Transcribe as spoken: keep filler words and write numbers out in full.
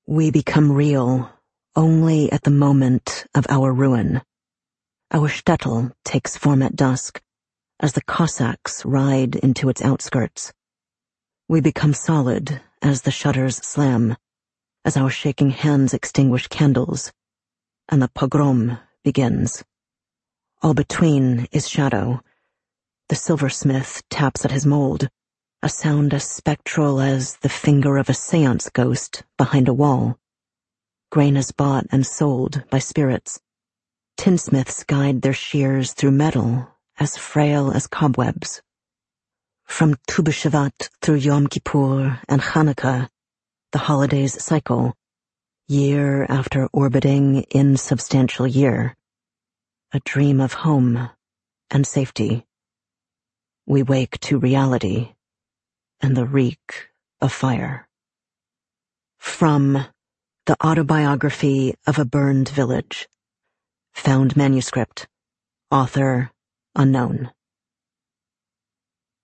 We become real only at the moment of our ruin. Our shtetl takes form at dusk, as the Cossacks ride into its outskirts. We become solid as the shutters slam, as our shaking hands extinguish candles, and the pogrom begins. All between is shadow. The silversmith taps at his mold, a sound as spectral as the finger of a seance ghost behind a wall. Grain is bought and sold by spirits. Tinsmiths guide their shears through metal as frail as cobwebs. From Tu B'Shavat through Yom Kippur and Hanukkah, the holidays cycle, year after orbiting insubstantial year. A dream of home and safety. We wake to reality and the reek of fire. From The Autobiography of a Burned Village. Found manuscript. Author unknown.